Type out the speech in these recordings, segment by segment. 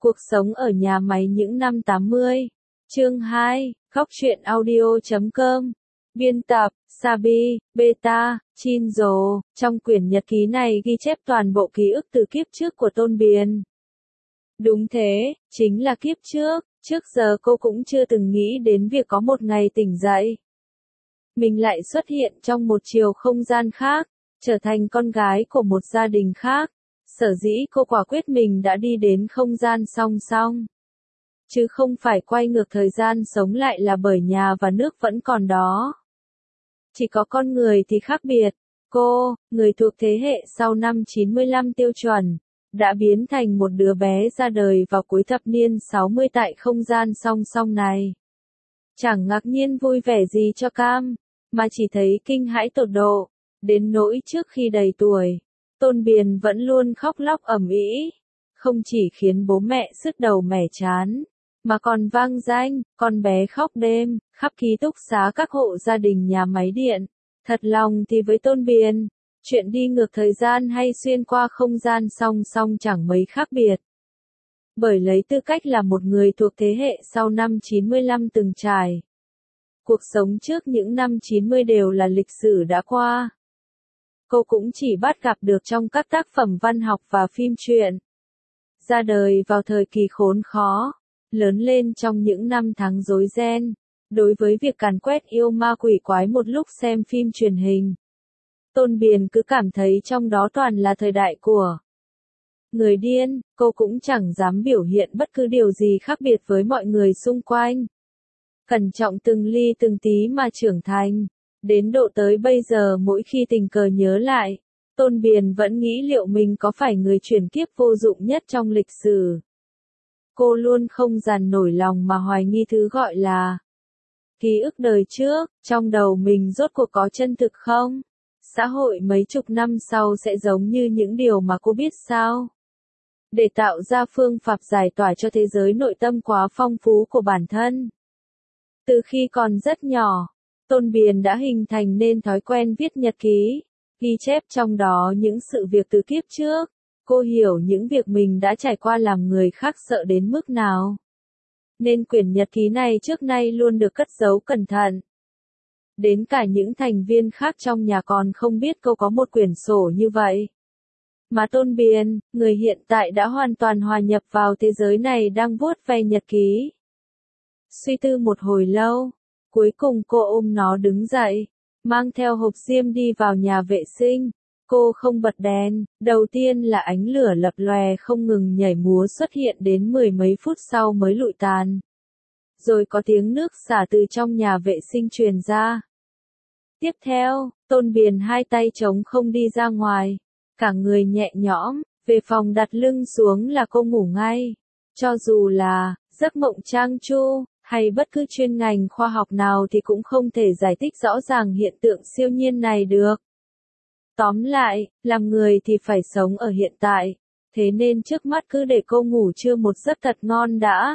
Cuộc sống ở nhà máy những năm 80. Chương 2, Góc truyện audio.com. Biên tập, Sabi, Beta, Chinzo. Trong quyển nhật ký này ghi chép toàn bộ ký ức từ kiếp trước của Tôn Biền. Đúng thế, chính là kiếp trước. Trước giờ cô cũng chưa từng nghĩ đến việc có một ngày tỉnh dậy. Mình lại xuất hiện trong một chiều không gian khác, trở thành con gái của một gia đình khác. Sở dĩ cô quả quyết mình đã đi đến không gian song song. Chứ không phải quay ngược thời gian sống lại là bởi nhà và nước vẫn còn đó. Chỉ có con người thì khác biệt. Cô, người thuộc thế hệ sau năm 95 tiêu chuẩn, đã biến thành một đứa bé ra đời vào cuối thập niên 60 tại không gian song song này. Chẳng ngạc nhiên vui vẻ gì cho Cam, mà chỉ thấy kinh hãi tột độ, đến nỗi trước khi đầy tuổi. Tôn Biền vẫn luôn khóc lóc ầm ĩ, không chỉ khiến bố mẹ sứt đầu mẻ trán, mà còn vang danh, con bé khóc đêm, khắp ký túc xá các hộ gia đình nhà máy điện. Thật lòng thì với Tôn Biền, chuyện đi ngược thời gian hay xuyên qua không gian song song chẳng mấy khác biệt. Bởi lấy tư cách là một người thuộc thế hệ sau năm 95 từng trải. Cuộc sống trước những năm 90 đều là lịch sử đã qua. Cô cũng chỉ bắt gặp được trong các tác phẩm văn học và phim truyện. Ra đời vào thời kỳ khốn khó, lớn lên trong những năm tháng rối ren, đối với việc càn quét yêu ma quỷ quái một lúc xem phim truyền hình. Tôn Biền cứ cảm thấy trong đó toàn là thời đại của người điên, cô cũng chẳng dám biểu hiện bất cứ điều gì khác biệt với mọi người xung quanh. Cẩn trọng từng ly từng tí mà trưởng thành. Đến độ tới bây giờ mỗi khi tình cờ nhớ lại, Tôn Biền vẫn nghĩ liệu mình có phải người chuyển kiếp vô dụng nhất trong lịch sử. Cô luôn không dằn nổi lòng mà hoài nghi thứ gọi là ký ức đời trước, trong đầu mình rốt cuộc có chân thực không? Xã hội mấy chục năm sau sẽ giống như những điều mà cô biết sao? Để tạo ra phương pháp giải tỏa cho thế giới nội tâm quá phong phú của bản thân. Từ khi còn rất nhỏ, Tôn Biền đã hình thành nên thói quen viết nhật ký, ghi chép trong đó những sự việc từ kiếp trước. Cô hiểu những việc mình đã trải qua làm người khác sợ đến mức nào. Nên quyển nhật ký này trước nay luôn được cất giấu cẩn thận. Đến cả những thành viên khác trong nhà còn không biết cô có một quyển sổ như vậy. Mà Tôn Biền, người hiện tại đã hoàn toàn hòa nhập vào thế giới này đang vuốt ve nhật ký. Suy tư một hồi lâu. Cuối cùng cô ôm nó đứng dậy, mang theo hộp diêm đi vào nhà vệ sinh. Cô không bật đèn, đầu tiên là ánh lửa lập lòe không ngừng nhảy múa xuất hiện đến mười mấy phút sau mới lụi tàn. Rồi có tiếng nước xả từ trong nhà vệ sinh truyền ra. Tiếp theo, Tôn Biền hai tay trống không đi ra ngoài, cả người nhẹ nhõm, về phòng đặt lưng xuống là cô ngủ ngay. Cho dù là giấc mộng trang chu, hay bất cứ chuyên ngành khoa học nào thì cũng không thể giải thích rõ ràng hiện tượng siêu nhiên này được. Tóm lại, làm người thì phải sống ở hiện tại, thế nên trước mắt cứ để cô ngủ trưa một giấc thật ngon đã.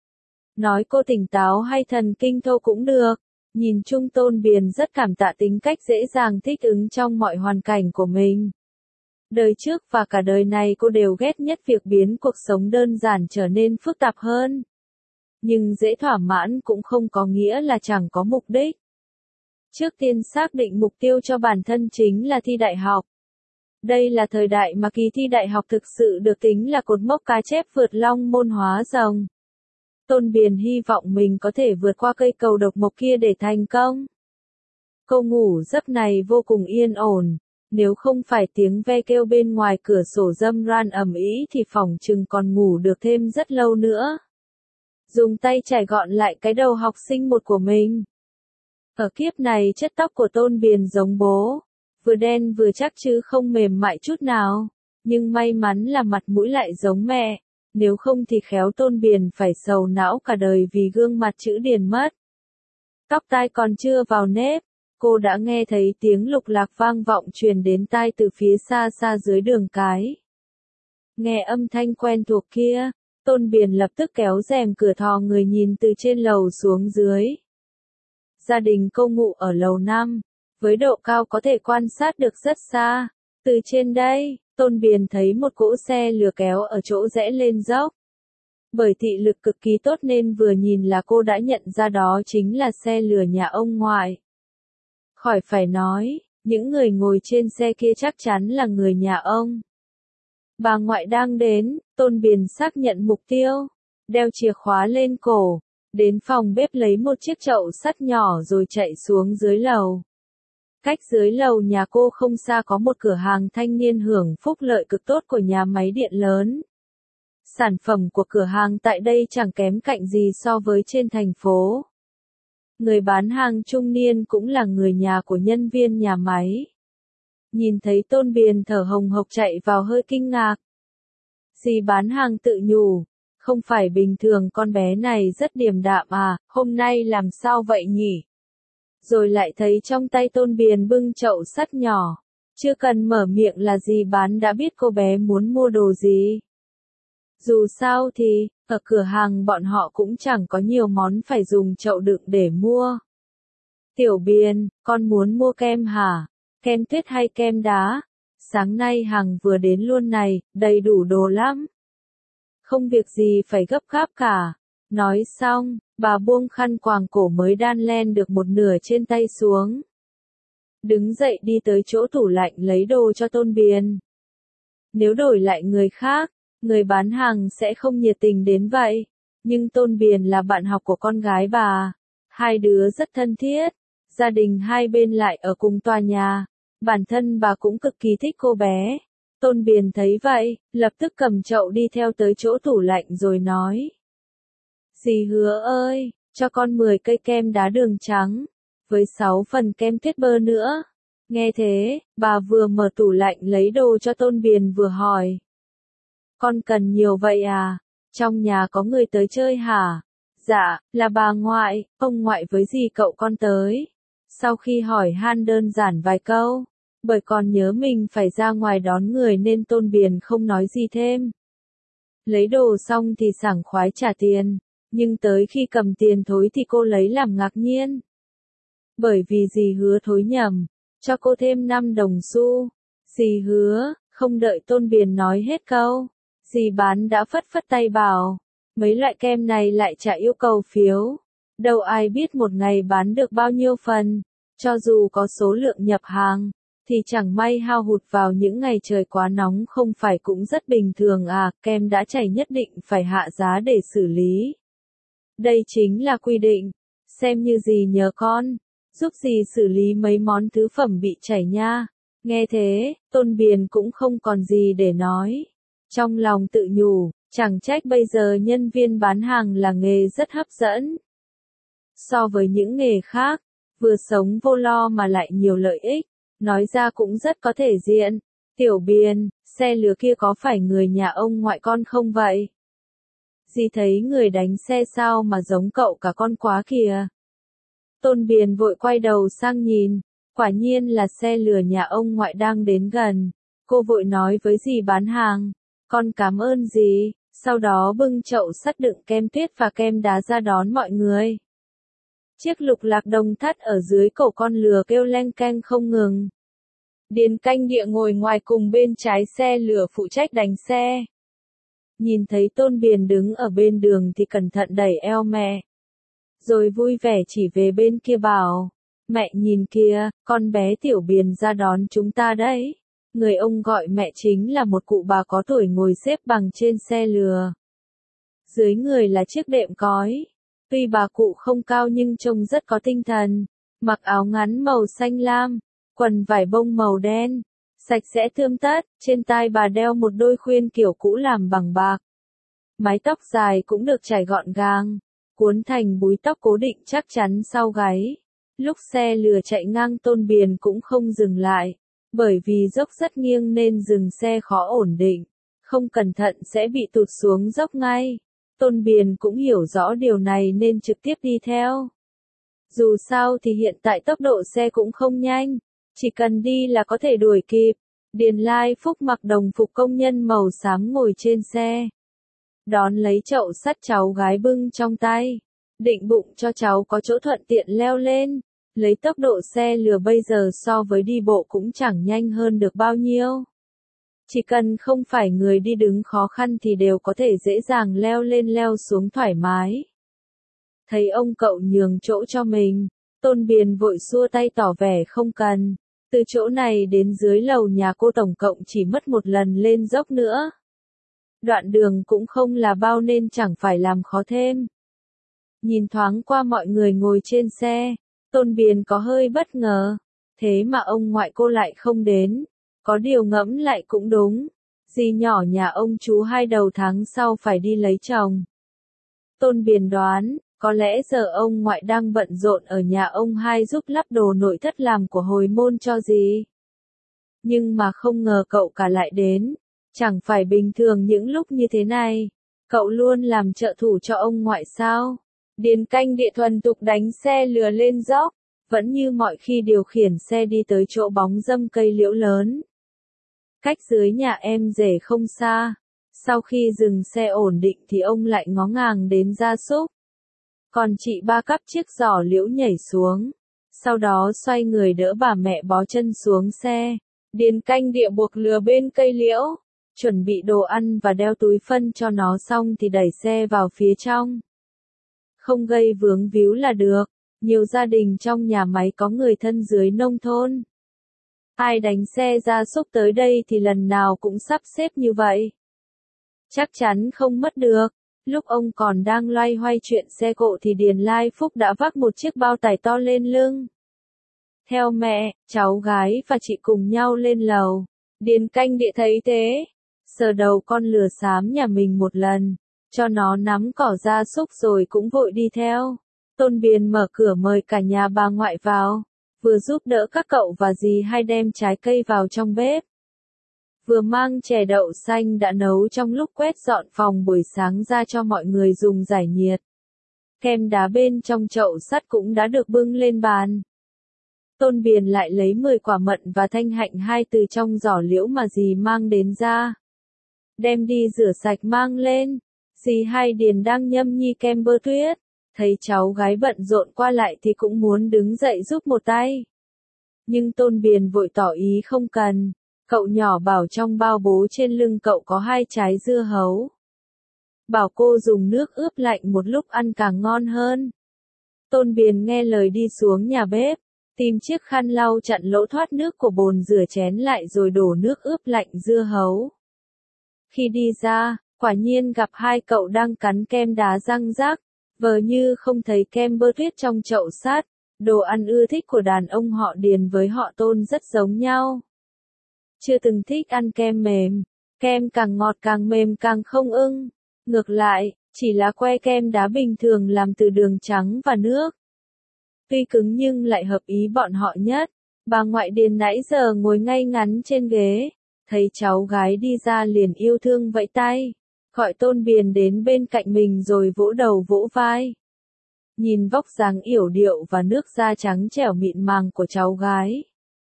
Nói cô tỉnh táo hay thần kinh thô cũng được, nhìn chung Tôn Biền rất cảm tạ tính cách dễ dàng thích ứng trong mọi hoàn cảnh của mình. Đời trước và cả đời này cô đều ghét nhất việc biến cuộc sống đơn giản trở nên phức tạp hơn. Nhưng dễ thỏa mãn cũng không có nghĩa là chẳng có mục đích. Trước tiên xác định mục tiêu cho bản thân chính là thi đại học. Đây là thời đại mà kỳ thi đại học thực sự được tính là cột mốc cá chép vượt long môn hóa rồng. Tôn Biền hy vọng mình có thể vượt qua cây cầu độc mộc kia để thành công. Cô ngủ giấc này vô cùng yên ổn, nếu không phải tiếng ve kêu bên ngoài cửa sổ râm ran ầm ĩ thì phỏng chừng còn ngủ được thêm rất lâu nữa. Dùng tay chải gọn lại cái đầu học sinh một của mình. Ở kiếp này chất tóc của Tôn Biền giống bố, vừa đen vừa chắc chứ không mềm mại chút nào, nhưng may mắn là mặt mũi lại giống mẹ, nếu không thì khéo Tôn Biền phải sầu não cả đời vì gương mặt chữ điền mất. Tóc tai còn chưa vào nếp, cô đã nghe thấy tiếng lục lạc vang vọng truyền đến tai từ phía xa xa dưới đường cái. Nghe âm thanh quen thuộc kia, Tôn Biền lập tức kéo rèm cửa thò người nhìn từ trên lầu xuống dưới. Gia đình cô ngụ ở lầu 5, với độ cao có thể quan sát được rất xa. Từ trên đây, Tôn Biền thấy một cỗ xe lừa kéo ở chỗ rẽ lên dốc. Bởi thị lực cực kỳ tốt nên vừa nhìn là cô đã nhận ra đó chính là xe lừa nhà ông ngoại. Khỏi phải nói, những người ngồi trên xe kia chắc chắn là người nhà ông. Bà ngoại đang đến, Tôn Biền xác nhận mục tiêu, đeo chìa khóa lên cổ, đến phòng bếp lấy một chiếc chậu sắt nhỏ rồi chạy xuống dưới lầu. Cách dưới lầu nhà cô không xa có một cửa hàng thanh niên hưởng phúc lợi cực tốt của nhà máy điện lớn. Sản phẩm của cửa hàng tại đây chẳng kém cạnh gì so với trên thành phố. Người bán hàng trung niên cũng là người nhà của nhân viên nhà máy. Nhìn thấy Tôn Biền thở hồng hộc chạy vào hơi kinh ngạc. Dì bán hàng tự nhủ, không phải bình thường con bé này rất điềm đạm à, hôm nay làm sao vậy nhỉ? Rồi lại thấy trong tay Tôn Biền bưng chậu sắt nhỏ, chưa cần mở miệng là dì bán đã biết cô bé muốn mua đồ gì. Dù sao thì, ở cửa hàng bọn họ cũng chẳng có nhiều món phải dùng chậu đựng để mua. Tiểu Biền, con muốn mua kem hả? Kem tuyết hay kem đá? Sáng nay hàng vừa đến luôn này, đầy đủ đồ lắm. Không việc gì phải gấp gáp cả. Nói xong, bà buông khăn quàng cổ mới đan len được một nửa trên tay xuống. Đứng dậy đi tới chỗ tủ lạnh lấy đồ cho Tôn Biền. Nếu đổi lại người khác, người bán hàng sẽ không nhiệt tình đến vậy. Nhưng Tôn Biền là bạn học của con gái bà. Hai đứa rất thân thiết. Gia đình hai bên lại ở cùng tòa nhà. Bản thân bà cũng cực kỳ thích cô bé. Tôn Biền thấy vậy, lập tức cầm chậu đi theo tới chỗ tủ lạnh rồi nói. Dì Hứa ơi, cho con 10 cây kem đá đường trắng, với 6 phần kem tuyết bơ nữa. Nghe thế, bà vừa mở tủ lạnh lấy đồ cho Tôn Biền vừa hỏi. Con cần nhiều vậy à? Trong nhà có người tới chơi hả? Dạ, là bà ngoại, ông ngoại với dì cậu con tới. Sau khi hỏi han đơn giản vài câu, bởi còn nhớ mình phải ra ngoài đón người nên Tôn Biền không nói gì thêm. Lấy đồ xong thì sảng khoái trả tiền, nhưng tới khi cầm tiền thối thì cô lấy làm ngạc nhiên. Bởi vì dì Hứa thối nhầm, cho cô thêm 5 đồng xu. Dì Hứa, không đợi Tôn Biền nói hết câu, dì bán đã phất phất tay bảo, mấy loại kem này lại chả yêu cầu phiếu. Đâu ai biết một ngày bán được bao nhiêu phần, cho dù có số lượng nhập hàng, thì chẳng may hao hụt vào những ngày trời quá nóng không phải cũng rất bình thường à, kem đã chảy nhất định phải hạ giá để xử lý. Đây chính là quy định, xem như dì nhờ con, giúp dì xử lý mấy món thứ phẩm bị chảy nha. Nghe thế, Tôn Biền cũng không còn gì để nói. Trong lòng tự nhủ, chẳng trách bây giờ nhân viên bán hàng là nghề rất hấp dẫn. So với những nghề khác, vừa sống vô lo mà lại nhiều lợi ích, nói ra cũng rất có thể diện. Tiểu Biền, xe lừa kia có phải người nhà ông ngoại con không vậy? Dì thấy người đánh xe sao mà giống cậu cả con quá kìa. Tôn Biền vội quay đầu sang nhìn, quả nhiên là xe lừa nhà ông ngoại đang đến gần. Cô vội nói với dì bán hàng, con cảm ơn dì, sau đó bưng chậu sắt đựng kem tuyết và kem đá ra đón mọi người. Chiếc lục lạc đồng thắt ở dưới cổ con lừa kêu leng keng không ngừng. Điền Canh Địa ngồi ngoài cùng bên trái xe lừa phụ trách đánh xe. Nhìn thấy Tôn Biền đứng ở bên đường thì cẩn thận đẩy eo mẹ. Rồi vui vẻ chỉ về bên kia bảo, mẹ nhìn kìa, con bé Tiểu Biền ra đón chúng ta đấy. Người ông gọi mẹ chính là một cụ bà có tuổi ngồi xếp bằng trên xe lừa. Dưới người là chiếc đệm cói. Tuy bà cụ không cao nhưng trông rất có tinh thần, mặc áo ngắn màu xanh lam, quần vải bông màu đen, sạch sẽ tươm tất, trên tai bà đeo một đôi khuyên kiểu cũ làm bằng bạc. Mái tóc dài cũng được chải gọn gàng, cuốn thành búi tóc cố định chắc chắn sau gáy. Lúc xe lừa chạy ngang Tôn Biền cũng không dừng lại, bởi vì dốc rất nghiêng nên dừng xe khó ổn định, không cẩn thận sẽ bị tụt xuống dốc ngay. Tôn Biền cũng hiểu rõ điều này nên trực tiếp đi theo. Dù sao thì hiện tại tốc độ xe cũng không nhanh, chỉ cần đi là có thể đuổi kịp. Điền Lai Phúc mặc đồng phục công nhân màu xám ngồi trên xe. Đón lấy chậu sắt cháu gái bưng trong tay. Định bụng cho cháu có chỗ thuận tiện leo lên. Lấy tốc độ xe lừa bây giờ so với đi bộ cũng chẳng nhanh hơn được bao nhiêu. Chỉ cần không phải người đi đứng khó khăn thì đều có thể dễ dàng leo lên leo xuống thoải mái. Thấy ông cậu nhường chỗ cho mình, Tôn Biền vội xua tay tỏ vẻ không cần. Từ chỗ này đến dưới lầu nhà cô tổng cộng chỉ mất một lần lên dốc nữa. Đoạn đường cũng không là bao nên chẳng phải làm khó thêm. Nhìn thoáng qua mọi người ngồi trên xe, Tôn Biền có hơi bất ngờ. Thế mà ông ngoại cô lại không đến. Có điều ngẫm lại cũng đúng. Dì nhỏ nhà ông chú 2 đầu tháng sau phải đi lấy chồng. Tôn Biền đoán, có lẽ giờ ông ngoại đang bận rộn ở nhà ông hai giúp lắp đồ nội thất làm của hồi môn cho dì. Nhưng mà không ngờ cậu cả lại đến. Chẳng phải bình thường những lúc như thế này, cậu luôn làm trợ thủ cho ông ngoại sao? Điền Canh Địa thuần thục đánh xe lừa lên dốc, vẫn như mọi khi điều khiển xe đi tới chỗ bóng râm cây liễu lớn. Cách dưới nhà em rể không xa, sau khi dừng xe ổn định thì ông lại ngó ngàng đến gia súc. Còn chị ba cắp chiếc giỏ liễu nhảy xuống, sau đó xoay người đỡ bà mẹ bó chân xuống xe. Điền Canh Địa buộc lừa bên cây liễu, chuẩn bị đồ ăn và đeo túi phân cho nó xong thì đẩy xe vào phía trong. Không gây vướng víu là được, nhiều gia đình trong nhà máy có người thân dưới nông thôn. Ai đánh xe gia súc tới đây thì lần nào cũng sắp xếp như vậy. Chắc chắn không mất được. Lúc ông còn đang loay hoay chuyện xe cộ thì Điền Lai Phúc đã vác một chiếc bao tải to lên lưng. Theo mẹ, cháu gái và chị cùng nhau lên lầu. Điền Canh Địa thấy thế, sờ đầu con lừa xám nhà mình một lần, cho nó nắm cỏ gia súc rồi cũng vội đi theo. Tôn Biền mở cửa mời cả nhà bà ngoại vào, vừa giúp đỡ các cậu và dì hai đem trái cây vào trong bếp. Vừa mang chè đậu xanh đã nấu trong lúc quét dọn phòng buổi sáng ra cho mọi người dùng giải nhiệt. Kem đá bên trong chậu sắt cũng đã được bưng lên bàn. Tôn Biền lại lấy 10 quả mận và thanh hạnh hai từ trong giỏ liễu mà dì mang đến ra. Đem đi rửa sạch mang lên. Dì hai Điền đang nhâm nhi kem bơ tuyết, thấy cháu gái bận rộn qua lại thì cũng muốn đứng dậy giúp một tay. Nhưng Tôn Biền vội tỏ ý không cần. Cậu nhỏ bảo trong bao bố trên lưng cậu có 2 trái dưa hấu. Bảo cô dùng nước ướp lạnh một lúc ăn càng ngon hơn. Tôn Biền nghe lời đi xuống nhà bếp, tìm chiếc khăn lau chặn lỗ thoát nước của bồn rửa chén lại rồi đổ nước ướp lạnh dưa hấu. Khi đi ra, quả nhiên gặp hai cậu đang cắn kem đá răng rác, vờ như không thấy kem bơ tuyết trong chậu sắt. Đồ ăn ưa thích của đàn ông họ Điền với họ Tôn rất giống nhau. Chưa từng thích ăn kem mềm, kem càng ngọt càng mềm càng không ưng. Ngược lại, chỉ là que kem đá bình thường làm từ đường trắng và nước. Tuy cứng nhưng lại hợp ý bọn họ nhất. Bà ngoại Điền nãy giờ ngồi ngay ngắn trên ghế, thấy cháu gái đi ra liền yêu thương vẫy tay, gọi Tôn Biền đến bên cạnh mình rồi vỗ đầu vỗ vai. Nhìn vóc dáng yểu điệu và nước da trắng trẻo mịn màng của cháu gái,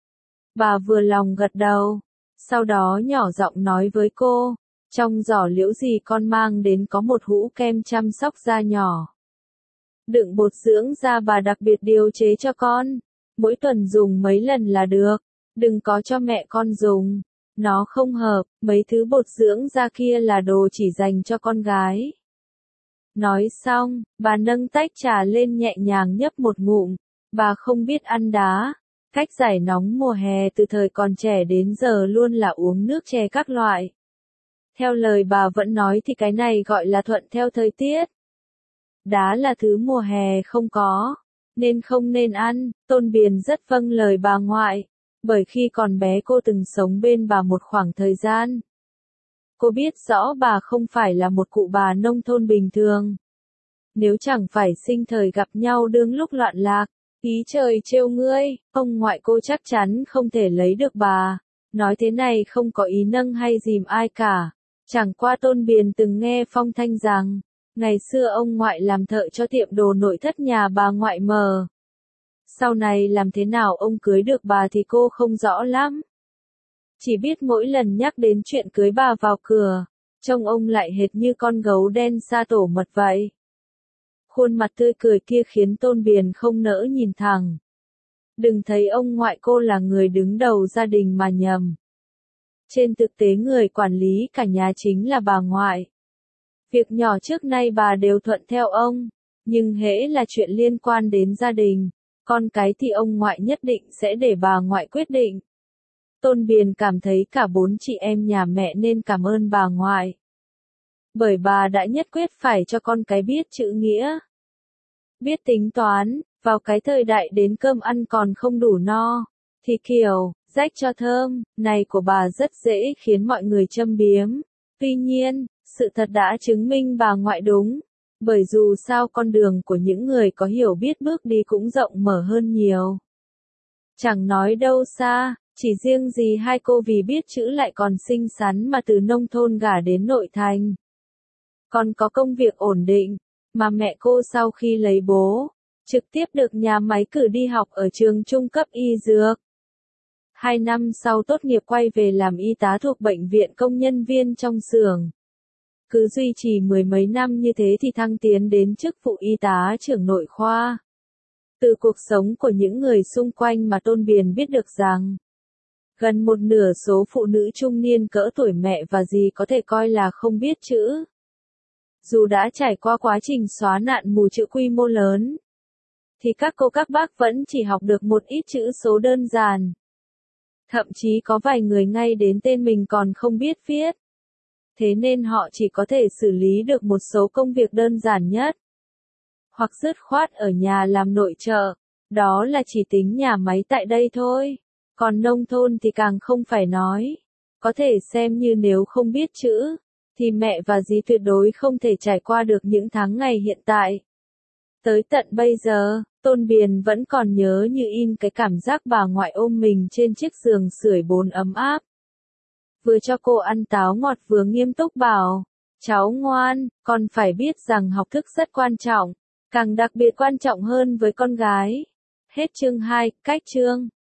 bà vừa lòng gật đầu, sau đó nhỏ giọng nói với cô, trong giỏ liễu gì con mang đến có một hũ kem chăm sóc da nhỏ. Đựng bột dưỡng da bà đặc biệt điều chế cho con, mỗi tuần dùng mấy lần là được, đừng có cho mẹ con dùng, nó không hợp, mấy thứ bột dưỡng da kia là đồ chỉ dành cho con gái. Nói xong, bà nâng tách trà lên nhẹ nhàng nhấp một ngụm, bà không biết ăn đá. Cách giải nóng mùa hè từ thời còn trẻ đến giờ luôn là uống nước chè các loại. Theo lời bà vẫn nói thì cái này gọi là thuận theo thời tiết. Đá là thứ mùa hè không có, nên không nên ăn. Tôn Biền rất vâng lời bà ngoại, bởi khi còn bé cô từng sống bên bà một khoảng thời gian. Cô biết rõ bà không phải là một cụ bà nông thôn bình thường. Nếu chẳng phải sinh thời gặp nhau đương lúc loạn lạc, ý trời trêu ngươi, ông ngoại cô chắc chắn không thể lấy được bà. Nói thế này không có ý nâng hay dìm ai cả. Chẳng qua Tôn Biền từng nghe phong thanh rằng, ngày xưa ông ngoại làm thợ cho tiệm đồ nội thất nhà bà ngoại mờ. Sau này làm thế nào ông cưới được bà thì cô không rõ lắm. Chỉ biết mỗi lần nhắc đến chuyện cưới bà vào cửa, trông ông lại hệt như con gấu đen sa tổ mật vậy. Khuôn mặt tươi cười kia khiến Tôn Biền không nỡ nhìn thẳng. Đừng thấy ông ngoại cô là người đứng đầu gia đình mà nhầm. Trên thực tế người quản lý cả nhà chính là bà ngoại. Việc nhỏ trước nay bà đều thuận theo ông, nhưng hễ là chuyện liên quan đến gia đình, con cái thì ông ngoại nhất định sẽ để bà ngoại quyết định. Tôn Biền cảm thấy cả 4 chị em nhà mẹ nên cảm ơn bà ngoại. Bởi bà đã nhất quyết phải cho con cái biết chữ nghĩa, biết tính toán, vào cái thời đại đến cơm ăn còn không đủ no, thì kiểu, rách cho thơm, này của bà rất dễ khiến mọi người châm biếm. Tuy nhiên, sự thật đã chứng minh bà ngoại đúng, bởi dù sao con đường của những người có hiểu biết bước đi cũng rộng mở hơn nhiều. Chẳng nói đâu xa, chỉ riêng gì hai cô vì biết chữ lại còn xinh xắn mà từ nông thôn gả đến nội thành. Còn có công việc ổn định, mà mẹ cô sau khi lấy bố, trực tiếp được nhà máy cử đi học ở trường trung cấp y dược. 2 năm sau tốt nghiệp quay về làm y tá thuộc bệnh viện công nhân viên trong xưởng. Cứ duy trì 10 mấy năm như thế thì thăng tiến đến chức vụ y tá trưởng nội khoa. Từ cuộc sống của những người xung quanh mà Tôn Biền biết được rằng, gần một nửa số phụ nữ trung niên cỡ tuổi mẹ và dì có thể coi là không biết chữ. Dù đã trải qua quá trình xóa nạn mù chữ quy mô lớn, thì các cô các bác vẫn chỉ học được một ít chữ số đơn giản. Thậm chí có vài người ngay đến tên mình còn không biết viết. Thế nên họ chỉ có thể xử lý được một số công việc đơn giản nhất. Hoặc dứt khoát ở nhà làm nội trợ. Đó là chỉ tính nhà máy tại đây thôi. Còn nông thôn thì càng không phải nói. Có thể xem như nếu không biết chữ, thì mẹ và dì tuyệt đối không thể trải qua được những tháng ngày hiện tại. Tới tận bây giờ, Tôn Biền vẫn còn nhớ như in cái cảm giác bà ngoại ôm mình trên chiếc giường sưởi bồn ấm áp. Vừa cho cô ăn táo ngọt vừa nghiêm túc bảo, cháu ngoan, con phải biết rằng học thức rất quan trọng, càng đặc biệt quan trọng hơn với con gái. Hết chương 2, cách chương.